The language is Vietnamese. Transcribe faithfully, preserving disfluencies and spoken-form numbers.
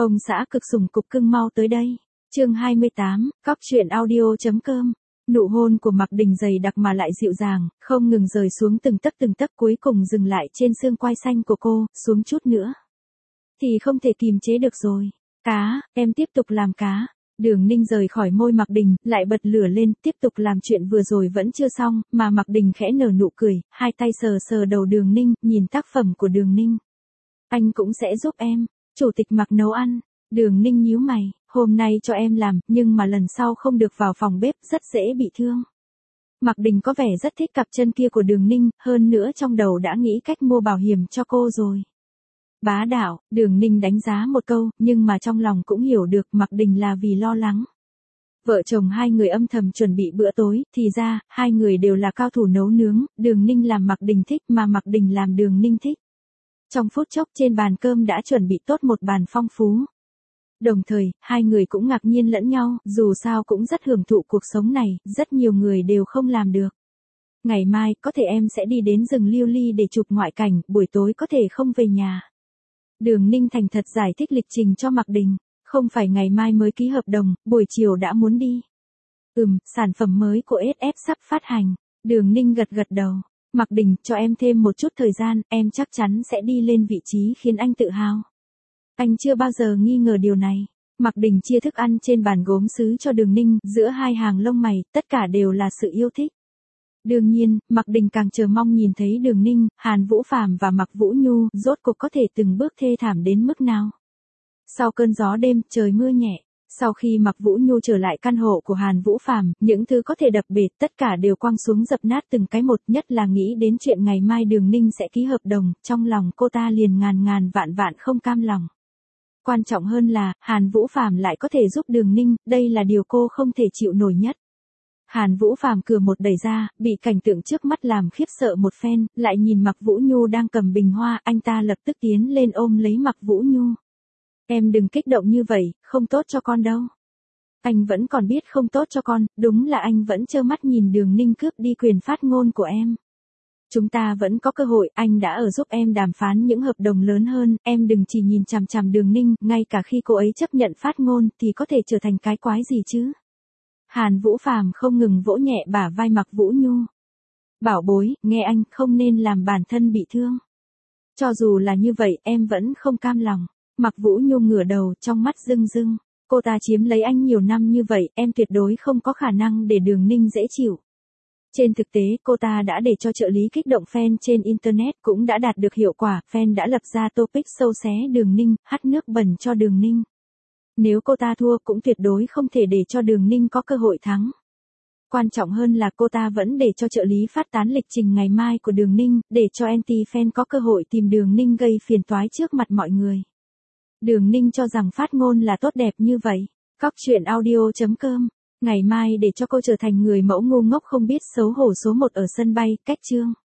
Ông xã cực sủng cục cưng mau tới đây. Chương hai mươi tám, cóc truyện audio chấm com. Nụ hôn của Mạc Đình dày đặc mà lại dịu dàng, không ngừng rời xuống từng tấc từng tấc, cuối cùng dừng lại trên xương quai xanh của cô, xuống chút nữa thì không thể kìm chế được rồi. Cá, em tiếp tục làm cá. Đường Ninh rời khỏi môi Mạc Đình, lại bật lửa lên, tiếp tục làm chuyện vừa rồi vẫn chưa xong, mà Mạc Đình khẽ nở nụ cười, hai tay sờ sờ đầu Đường Ninh, nhìn tác phẩm của Đường Ninh. Anh cũng sẽ giúp em. Chủ tịch Mạc nấu ăn. Đường Ninh nhíu mày, hôm nay cho em làm, nhưng mà lần sau không được vào phòng bếp, rất dễ bị thương. Mạc Đình có vẻ rất thích cặp chân kia của Đường Ninh, hơn nữa trong đầu đã nghĩ cách mua bảo hiểm cho cô rồi. Bá đạo, Đường Ninh đánh giá một câu, nhưng mà trong lòng cũng hiểu được Mạc Đình là vì lo lắng. Vợ chồng hai người âm thầm chuẩn bị bữa tối, thì ra, hai người đều là cao thủ nấu nướng, Đường Ninh làm Mạc Đình thích mà Mạc Đình làm Đường Ninh thích. Trong phút chốc trên bàn cơm đã chuẩn bị tốt một bàn phong phú. Đồng thời, hai người cũng ngạc nhiên lẫn nhau, dù sao cũng rất hưởng thụ cuộc sống này, rất nhiều người đều không làm được. Ngày mai, có thể em sẽ đi đến rừng Liêu Ly để chụp ngoại cảnh, buổi tối có thể không về nhà. Đường Ninh thành thật giải thích lịch trình cho Mạc Đình, không phải ngày mai mới ký hợp đồng, buổi chiều đã muốn đi. Ừm, sản phẩm mới của ét ép sắp phát hành. Đường Ninh gật gật đầu. Mạc Đình, cho em thêm một chút thời gian, em chắc chắn sẽ đi lên vị trí khiến anh tự hào. Anh chưa bao giờ nghi ngờ điều này. Mạc Đình chia thức ăn trên bàn gốm sứ cho Đường Ninh, giữa hai hàng lông mày, tất cả đều là sự yêu thích. Đương nhiên, Mạc Đình càng chờ mong nhìn thấy Đường Ninh, Hàn Vũ Phàm và Mạc Vũ Nhu, rốt cuộc có thể từng bước thê thảm đến mức nào. Sau cơn gió đêm, trời mưa nhẹ. Sau khi Mạc Vũ Nhu trở lại căn hộ của Hàn Vũ Phàm, những thứ có thể đập bể tất cả đều quăng xuống dập nát từng cái một, nhất là nghĩ đến chuyện ngày mai Đường Ninh sẽ ký hợp đồng, trong lòng cô ta liền ngàn ngàn vạn vạn không cam lòng. Quan trọng hơn là, Hàn Vũ Phàm lại có thể giúp Đường Ninh, đây là điều cô không thể chịu nổi nhất. Hàn Vũ Phàm cửa một đẩy ra, bị cảnh tượng trước mắt làm khiếp sợ một phen, lại nhìn Mạc Vũ Nhu đang cầm bình hoa, anh ta lập tức tiến lên ôm lấy Mạc Vũ Nhu. Em đừng kích động như vậy, không tốt cho con đâu. Anh vẫn còn biết không tốt cho con, đúng là anh vẫn trơ mắt nhìn Đường Ninh cướp đi quyền phát ngôn của em. Chúng ta vẫn có cơ hội, anh đã ở giúp em đàm phán những hợp đồng lớn hơn, em đừng chỉ nhìn chằm chằm Đường Ninh, ngay cả khi cô ấy chấp nhận phát ngôn thì có thể trở thành cái quái gì chứ. Hàn Vũ Phàm không ngừng vỗ nhẹ bả vai Mạc Vũ Nhu. Bảo bối, nghe anh, không nên làm bản thân bị thương. Cho dù là như vậy, em vẫn không cam lòng. Mạc Vũ Nhu ngửa đầu, trong mắt rưng rưng. Cô ta chiếm lấy anh nhiều năm như vậy, em tuyệt đối không có khả năng để Đường Ninh dễ chịu. Trên thực tế, cô ta đã để cho trợ lý kích động fan trên Internet cũng đã đạt được hiệu quả, fan đã lập ra topic sâu xé Đường Ninh, hắt nước bẩn cho Đường Ninh. Nếu cô ta thua cũng tuyệt đối không thể để cho Đường Ninh có cơ hội thắng. Quan trọng hơn là cô ta vẫn để cho trợ lý phát tán lịch trình ngày mai của Đường Ninh, để cho anti-fan có cơ hội tìm Đường Ninh gây phiền toái trước mặt mọi người. Đường Ninh cho rằng phát ngôn là tốt đẹp như vậy. Cóc truyện audio chấm com. Ngày mai để cho cô trở thành người mẫu ngu ngốc không biết xấu hổ số một ở sân bay, cách chương.